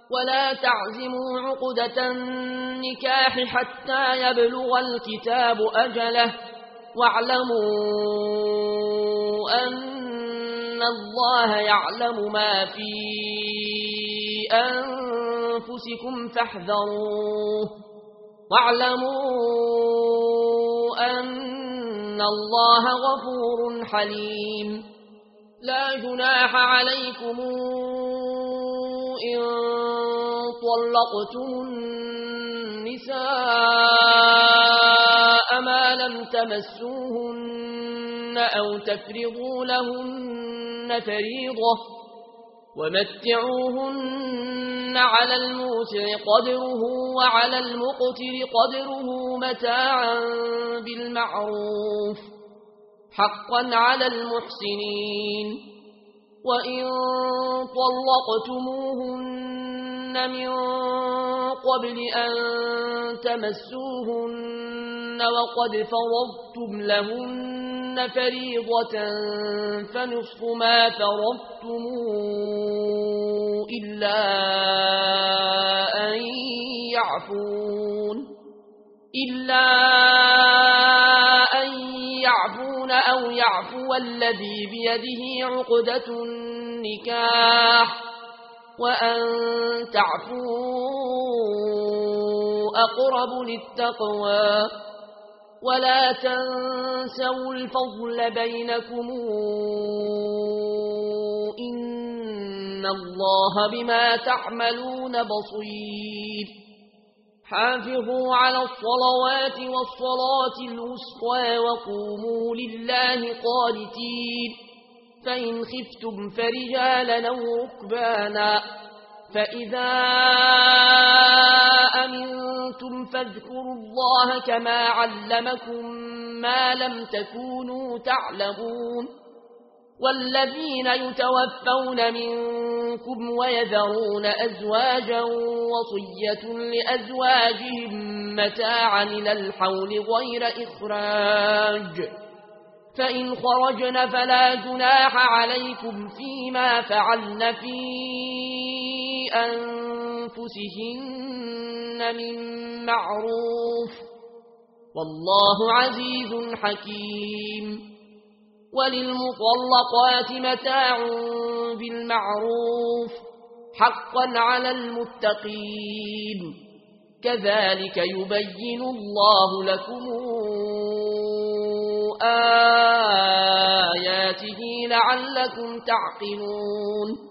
ولا تعزموا عقدة النكاح حتى يبلغ الكتاب أجله واعلموا أن الله يعلم ما في أنفسكم فاحذروه واعلموا أن الله غفور حليم لا جناح عليكم إن طلقتم النساء ما لم تمسوهن أو تفرضوا لهن فريضة ومتعوهن على الموسع قدره وعلى المقتر قدره متاعا بالمعروف حقا على المحسنين وإن طلقتموهن من قبل أن تمسوهن وقد فرضتم لهن فريضة فنصف ما فرضتم إلا أن يعفون أو يعفو الذي بيده عقدة النكاح وأن تعفوا أقرب للتقوى ولا تنسوا الفضل بينكم إن الله بما تعملون بصير حافظوا على الصلوات والصلاة الوسطى وقوموا لله قانتين فإن خفتم فرجالا أو ركبانا فإذا أمنتم فاذكروا الله كما علمكم ما لم تكونوا تعلمون والذين يتوفون منكم ويذرون أزواجا وصية لأزواجهم متاعا إلى الحول غير إخراج فإن خرجن فلا جناح عليكم فيما فعلن في أنفسهن من معروف والله عزيز حكيم وللمطلقات متاع بالمعروف حقا على المتقين كذلك يبين الله لكم آياته لعلكم تعقلون